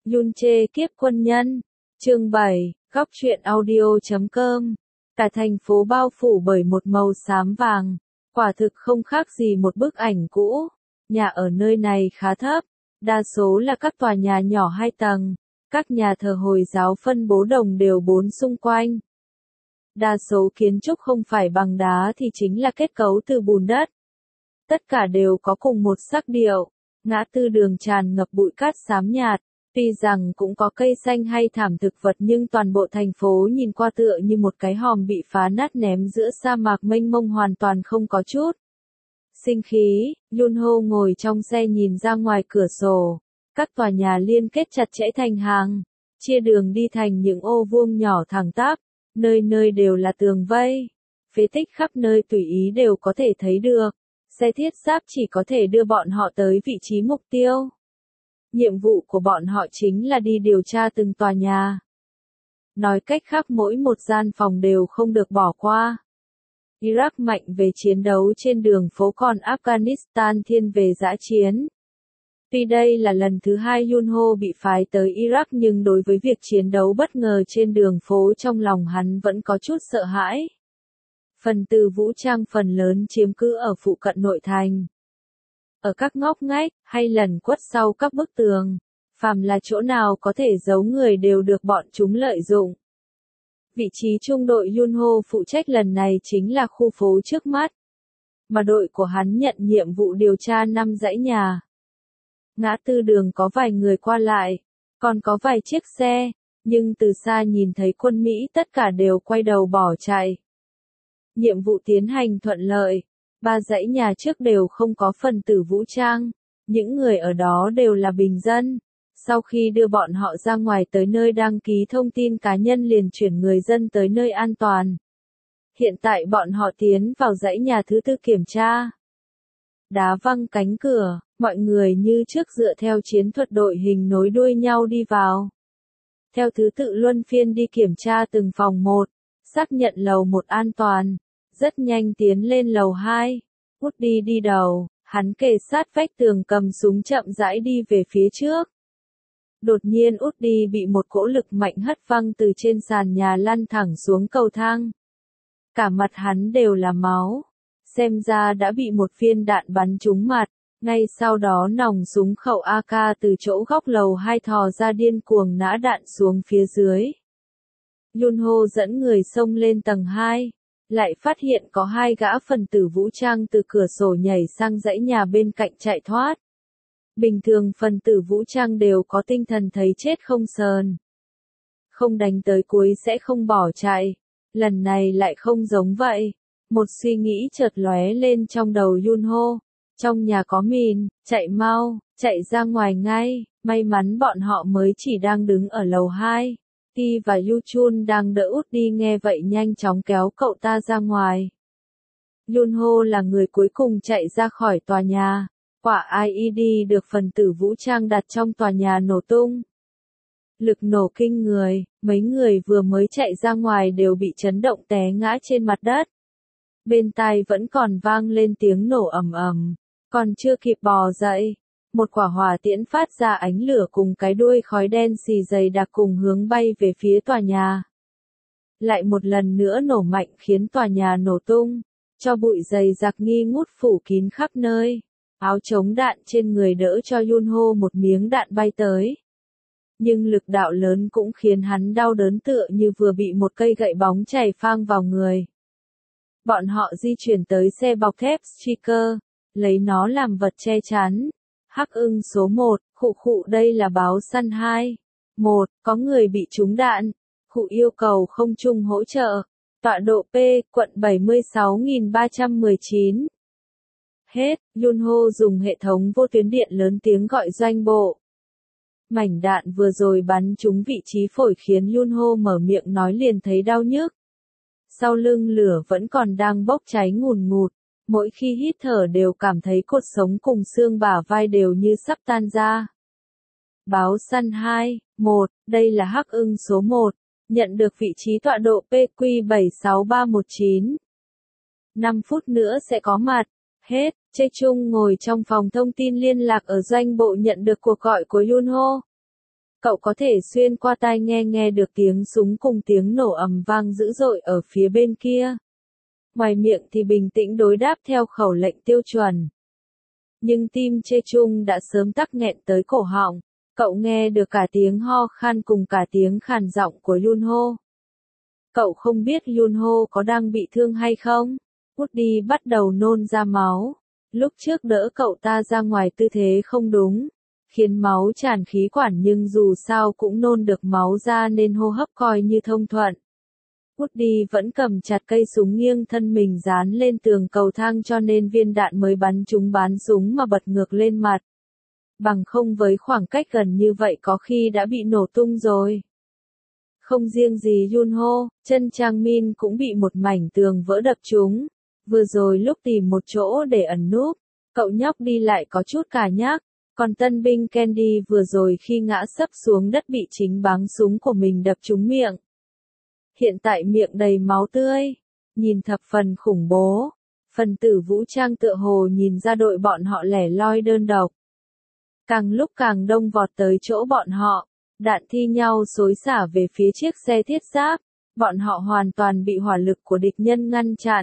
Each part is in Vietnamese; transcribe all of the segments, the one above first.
Yun Chae kiếp quân nhân. Chương 7, góc truyện audio.com. Cả thành phố bao phủ bởi một màu xám vàng, quả thực không khác gì một bức ảnh cũ. Nhà ở nơi này khá thấp, đa số là các tòa nhà nhỏ 2 tầng, các nhà thờ Hồi giáo phân bố đồng đều bốn xung quanh. Đa số kiến trúc không phải bằng đá thì chính là kết cấu từ bùn đất. Tất cả đều có cùng một sắc điệu, ngã tư đường tràn ngập bụi cát xám nhạt. Tuy rằng cũng có cây xanh hay thảm thực vật nhưng toàn bộ thành phố nhìn qua tựa như một cái hòm bị phá nát ném giữa sa mạc mênh mông hoàn toàn không có chút sinh khí. Yun Ho ngồi trong xe nhìn ra ngoài cửa sổ, các tòa nhà liên kết chặt chẽ thành hàng, chia đường đi thành những ô vuông nhỏ thẳng tắp, nơi nơi đều là tường vây, phế tích khắp nơi tùy ý đều có thể thấy được. Xe thiết giáp chỉ có thể đưa bọn họ tới vị trí mục tiêu. Nhiệm vụ của bọn họ chính là đi điều tra từng tòa nhà. Nói cách khác mỗi một gian phòng đều không được bỏ qua. Iraq mạnh về chiến đấu trên đường phố còn Afghanistan thiên về dã chiến. Tuy đây là lần thứ 2 Yun Ho bị phái tới Iraq nhưng đối với việc chiến đấu bất ngờ trên đường phố trong lòng hắn vẫn có chút sợ hãi. Phần tử vũ trang phần lớn chiếm cứ ở phụ cận nội thành. Ở các ngóc ngách, hay lẩn quất sau các bức tường, phàm là chỗ nào có thể giấu người đều được bọn chúng lợi dụng. Vị trí trung đội Yun Ho phụ trách lần này chính là khu phố trước mắt, mà đội của hắn nhận nhiệm vụ điều tra 5 dãy nhà. Ngã tư đường có vài người qua lại, còn có vài chiếc xe, nhưng từ xa nhìn thấy quân Mỹ tất cả đều quay đầu bỏ chạy. Nhiệm vụ tiến hành thuận lợi. 3 dãy nhà trước đều không có phần tử vũ trang, những người ở đó đều là bình dân. Sau khi đưa bọn họ ra ngoài tới nơi đăng ký thông tin cá nhân liền chuyển người dân tới nơi an toàn. Hiện tại bọn họ tiến vào dãy nhà thứ 4 kiểm tra. Đá văng cánh cửa, mọi người như trước dựa theo chiến thuật đội hình nối đuôi nhau đi vào. Theo thứ tự luân phiên đi kiểm tra từng phòng một, xác nhận lầu 1 an toàn. Rất nhanh tiến lên lầu 2, Woody đi đầu, hắn kề sát vách tường cầm súng chậm rãi đi về phía trước. Đột nhiên Woody bị một cỗ lực mạnh hất văng từ trên sàn nhà lăn thẳng xuống cầu thang. Cả mặt hắn đều là máu, xem ra đã bị một viên đạn bắn trúng mặt, ngay sau đó nòng súng khẩu AK từ chỗ góc lầu 2 thò ra điên cuồng nã đạn xuống phía dưới. Yun Ho dẫn người xông lên tầng 2. Lại phát hiện có 2 gã phần tử vũ trang từ cửa sổ nhảy sang dãy nhà bên cạnh chạy thoát. Bình thường phần tử vũ trang đều có tinh thần thấy chết không sờn. Không đánh tới cuối sẽ không bỏ chạy. Lần này lại không giống vậy. Một suy nghĩ chợt lóe lên trong đầu Yun Ho. Trong nhà có mìn, chạy mau, chạy ra ngoài ngay. May mắn bọn họ mới chỉ đang đứng ở lầu 2. Ti và Yu Chun đang đỡ út đi nghe vậy nhanh chóng kéo cậu ta ra ngoài. Yun Ho là người cuối cùng chạy ra khỏi tòa nhà. Quả IED được phần tử vũ trang đặt trong tòa nhà nổ tung. Lực nổ kinh người, mấy người vừa mới chạy ra ngoài đều bị chấn động té ngã trên mặt đất. Bên tai vẫn còn vang lên tiếng nổ ầm ầm, còn chưa kịp bò dậy. Một quả hỏa tiễn phát ra ánh lửa cùng cái đuôi khói đen xì dày đặc cùng hướng bay về phía tòa nhà. Lại một lần nữa nổ mạnh khiến tòa nhà nổ tung, cho bụi dày đặc nghi ngút phủ kín khắp nơi. Áo chống đạn trên người đỡ cho Yun Ho một miếng đạn bay tới. Nhưng lực đạo lớn cũng khiến hắn đau đớn tựa như vừa bị một cây gậy bóng chày phang vào người. Bọn họ di chuyển tới xe bọc thép Striker, lấy nó làm vật che chắn. Hắc Ưng số 1, khụ đây là báo săn 2. 1, có người bị trúng đạn. Khụ yêu cầu không trung hỗ trợ. Tọa độ P, quận 76.319. Hết, Yun Ho dùng hệ thống vô tuyến điện lớn tiếng gọi doanh bộ. Mảnh đạn vừa rồi bắn trúng vị trí phổi khiến Yun Ho mở miệng nói liền thấy đau nhức. Sau lưng lửa vẫn còn đang bốc cháy ngùn ngụt. Mỗi khi hít thở đều cảm thấy cột sống cùng xương bả vai đều như sắp tan ra. Báo săn 2, 1, đây là Hắc Ưng số 1, nhận được vị trí tọa độ PQ 76319. 5 phút nữa sẽ có mặt. Hết, Chae Chung ngồi trong phòng thông tin liên lạc ở doanh bộ nhận được cuộc gọi của Yun Ho. Cậu có thể xuyên qua tai nghe được tiếng súng cùng tiếng nổ ầm vang dữ dội ở phía bên kia. Ngoài miệng thì bình tĩnh đối đáp theo khẩu lệnh tiêu chuẩn. Nhưng tim Chê Chung đã sớm tắc nghẹn tới cổ họng. Cậu nghe được cả tiếng ho khan cùng cả tiếng khàn giọng của Yunho. Cậu không biết Yunho có đang bị thương hay không? Woody bắt đầu nôn ra máu. Lúc trước đỡ cậu ta ra ngoài tư thế không đúng, khiến máu tràn khí quản nhưng dù sao cũng nôn được máu ra nên hô hấp coi như thông thuận. Woody vẫn cầm chặt cây súng nghiêng thân mình dán lên tường cầu thang cho nên viên đạn mới bắn trúng bán súng mà bật ngược lên mặt. Bằng không với khoảng cách gần như vậy có khi đã bị nổ tung rồi. Không riêng gì Yunho, chân Chang Min cũng bị một mảnh tường vỡ đập trúng. Vừa rồi lúc tìm một chỗ để ẩn núp, cậu nhóc đi lại có chút cà nhắc, còn tân binh Candy vừa rồi khi ngã sấp xuống đất bị chính báng súng của mình đập trúng miệng. Hiện tại miệng đầy máu tươi, nhìn thập phần khủng bố. Phần tử vũ trang tựa hồ nhìn ra đội bọn họ lẻ loi đơn độc. Càng lúc càng đông vọt tới chỗ bọn họ, đạn thi nhau xối xả về phía chiếc xe thiết giáp, bọn họ hoàn toàn bị hỏa lực của địch nhân ngăn chặn.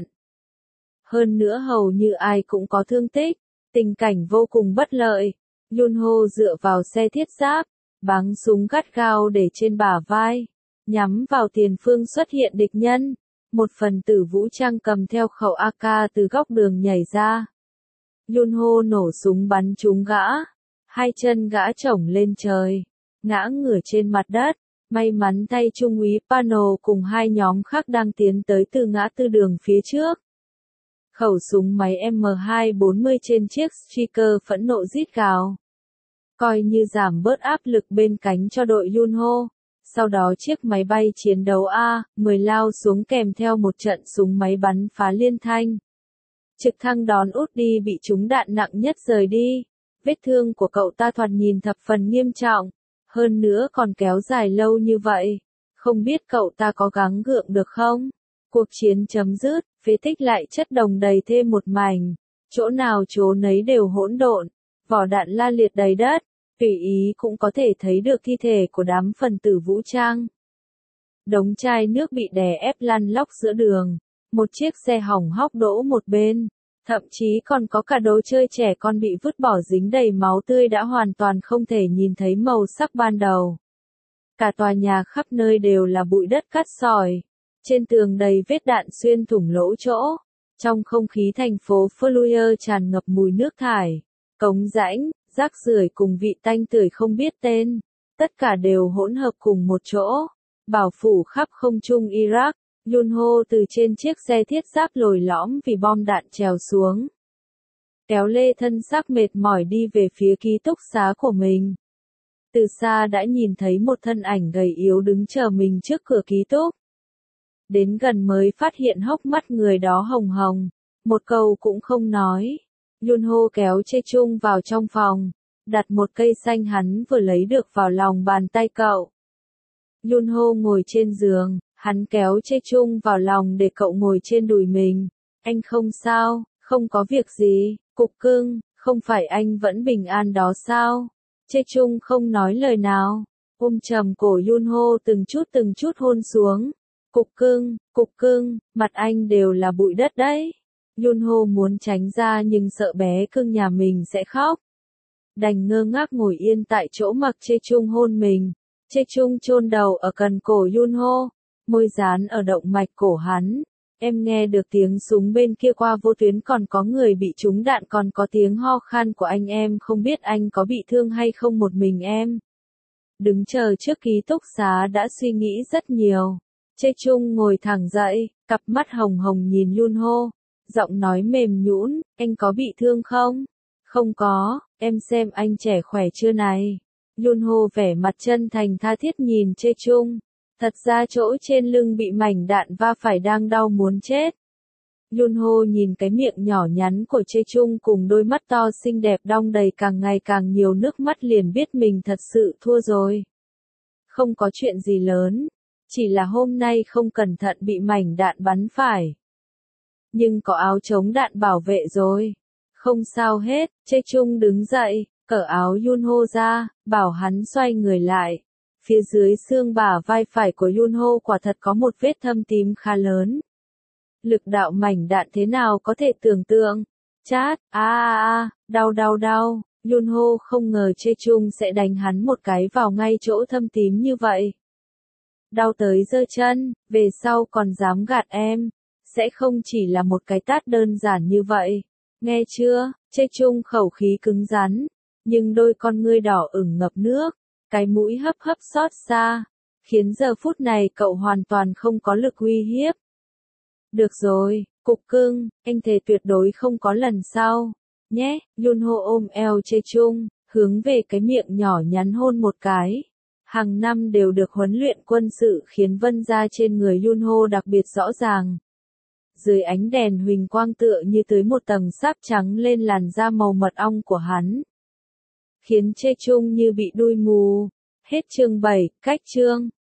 Hơn nữa hầu như ai cũng có thương tích, tình cảnh vô cùng bất lợi. Yunho dựa vào xe thiết giáp, báng súng gắt gao để trên bả vai, nhắm vào tiền phương xuất hiện địch nhân. Một phần tử vũ trang cầm theo khẩu AK từ góc đường nhảy ra. Yunho nổ súng bắn trúng gã, hai chân gã chổng lên trời, ngã ngửa trên mặt đất. May mắn thay Trung úy Pano cùng hai nhóm khác đang tiến tới từ ngã tư đường phía trước. Khẩu súng máy M240 trên chiếc Striker phẫn nộ rít gào. Coi như giảm bớt áp lực bên cánh cho đội Yunho. Sau đó chiếc máy bay chiến đấu A-10 lao xuống kèm theo một trận súng máy bắn phá liên thanh. Trực thăng đón Woody bị trúng đạn nặng nhất rời đi. Vết thương của cậu ta thoạt nhìn thập phần nghiêm trọng. Hơn nữa còn kéo dài lâu như vậy. Không biết cậu ta có gắng gượng được không? Cuộc chiến chấm dứt, phế tích lại chất đồng đầy thêm một mảnh. Chỗ nào chỗ nấy đều hỗn độn, vỏ đạn la liệt đầy đất, tùy ý cũng có thể thấy được thi thể của đám phần tử vũ trang. Đống chai nước bị đè ép lăn lóc giữa đường, một chiếc xe hỏng hóc đỗ một bên, thậm chí còn có cả đồ chơi trẻ con bị vứt bỏ dính đầy máu tươi đã hoàn toàn không thể nhìn thấy màu sắc ban đầu. Cả tòa nhà khắp nơi đều là bụi đất cát sỏi. Trên tường đầy vết đạn xuyên thủng lỗ chỗ. Trong không khí thành phố Fluyer tràn ngập mùi nước thải, cống rãnh, rác rưởi cùng vị tanh tưởi không biết tên. Tất cả đều hỗn hợp cùng một chỗ. Bảo phủ khắp không trung Iraq. Yunho từ trên chiếc xe thiết giáp lồi lõm vì bom đạn trèo xuống. Kéo lê thân xác mệt mỏi đi về phía ký túc xá của mình. Từ xa đã nhìn thấy một thân ảnh gầy yếu đứng chờ mình trước cửa ký túc. Đến gần mới phát hiện hốc mắt người đó hồng hồng, một câu cũng không nói. Yunho kéo Chê Chung vào trong phòng, đặt một cây xanh hắn vừa lấy được vào lòng bàn tay cậu. Yunho ngồi trên giường, hắn kéo Chê Chung vào lòng để cậu ngồi trên đùi mình. Anh không sao, không có việc gì, cục cưng, không phải anh vẫn bình an đó sao? Chê Chung không nói lời nào, ôm chầm cổ Yunho từng chút hôn xuống. Cục cưng, mặt anh đều là bụi đất đấy. Yunho muốn tránh ra nhưng sợ bé cưng nhà mình sẽ khóc. Đành ngơ ngác ngồi yên tại chỗ mặc Chê Chung hôn mình. Chê Chung chôn đầu ở cần cổ Yunho, môi dán ở động mạch cổ hắn. Em nghe được tiếng súng bên kia qua vô tuyến còn có người bị trúng đạn còn có tiếng ho khan của anh em không biết anh có bị thương hay không một mình em. Đứng chờ trước ký túc xá đã suy nghĩ rất nhiều. Chê Chung ngồi thẳng dậy, cặp mắt hồng hồng nhìn Yunho, giọng nói mềm nhũn, anh có bị thương không? Không có, em xem anh trẻ khỏe chưa này. Yunho vẻ mặt chân thành tha thiết nhìn Chê Chung. Thật ra chỗ trên lưng bị mảnh đạn va phải đang đau muốn chết. Yunho nhìn cái miệng nhỏ nhắn của Chê Chung cùng đôi mắt to xinh đẹp đong đầy càng ngày càng nhiều nước mắt liền biết mình thật sự thua rồi. Không có chuyện gì lớn, chỉ là hôm nay không cẩn thận bị mảnh đạn bắn phải. Nhưng có áo chống đạn bảo vệ rồi. Không sao hết, Chê Chung đứng dậy, cởi áo Yunho ra, bảo hắn xoay người lại. Phía dưới xương bả vai phải của Yunho quả thật có một vết thâm tím khá lớn. Lực đạo mảnh đạn thế nào có thể tưởng tượng. Chát, đau. Yunho không ngờ Chê Chung sẽ đánh hắn một cái vào ngay chỗ thâm tím như vậy. Đau tới giơ chân, về sau còn dám gạt em. Sẽ không chỉ là một cái tát đơn giản như vậy. Nghe chưa, Chê Chung khẩu khí cứng rắn, nhưng đôi con ngươi đỏ ửng ngập nước, cái mũi hấp hấp xót xa, khiến giờ phút này cậu hoàn toàn không có lực uy hiếp. Được rồi, cục cưng, anh thề tuyệt đối không có lần sau. Nhé, Yunho ôm eo Chê Chung, hướng về cái miệng nhỏ nhắn hôn một cái. Hàng năm đều được huấn luyện quân sự khiến vân da trên người Yunho đặc biệt rõ ràng. Dưới ánh đèn huỳnh quang tựa như tưới một tầng sáp trắng lên làn da màu mật ong của hắn. Khiến Chê Chung như bị đuôi mù. Hết chương 7, cách chương.